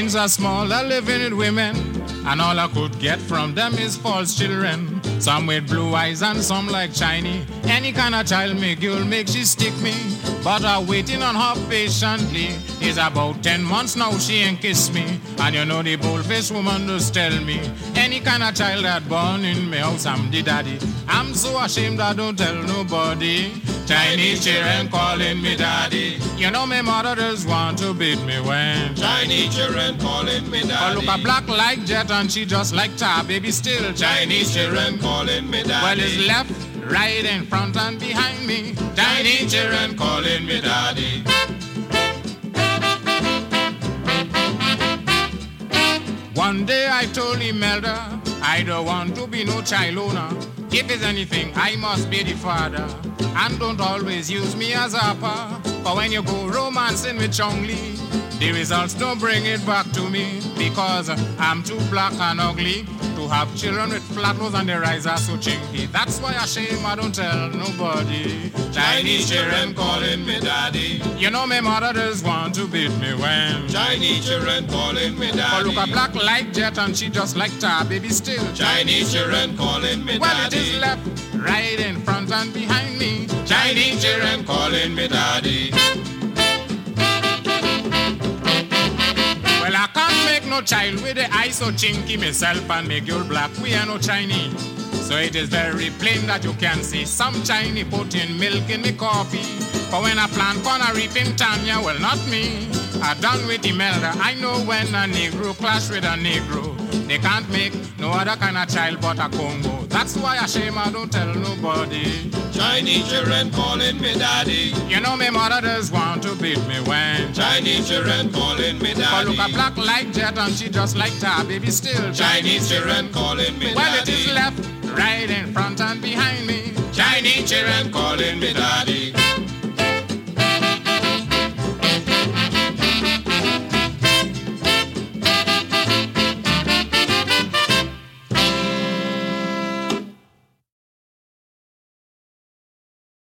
wings are small, they're living with women, and all I could get from them is false children. Some with blue eyes and some like Chinese. Any kind of child make you'll make she stick me, but I'm waiting on her patiently. It's about 10 months now she ain't kissed me, and you know the bold-faced woman just tell me any kind of child that born in my house I'm the daddy. I'm so ashamed I don't tell nobody. Chinese children calling me daddy. You know my mother just want to beat me when Chinese children calling me daddy. I look a black like jet and she just like tar, baby still Chinese children calling me daddy. Well, it's left, right, in front and behind me. Chinese children calling me daddy. One day I told Imelda I don't want to be no child owner. If it's anything, I must be the father. And don't always use me as a pa. For when you go romancing with Chong Li, the results don't bring it back to me, because I'm too black and ugly to have children with flat nose and their eyes are so chinky. That's why I shame I don't tell nobody. Chinese children calling me daddy. You know my mother just want to beat me when Chinese children calling me daddy. I look a black like jet and she just like tar, baby still Chinese children calling me daddy. Well, it is left, right, in front and behind me. Chinese children calling me daddy. Well, I can't make no child with the eyes so chinky myself and make you black. We are no Chinese. So it is very plain that you can see some Chinese putting milk in me coffee. But when I plant corn, I reap in Tanya, well, not me. I done with Imelda. I know when a Negro clash with a Negro, they can't make no other kind of child but a Congo. That's why I shame I don't tell nobody. Chinese children calling me daddy. You know my mother does want to beat me when Chinese children calling me daddy. I look a black like jet and she just like tar, baby still Chinese children calling me daddy. Well, it is left, right, in front and behind me. Chinese children calling me daddy.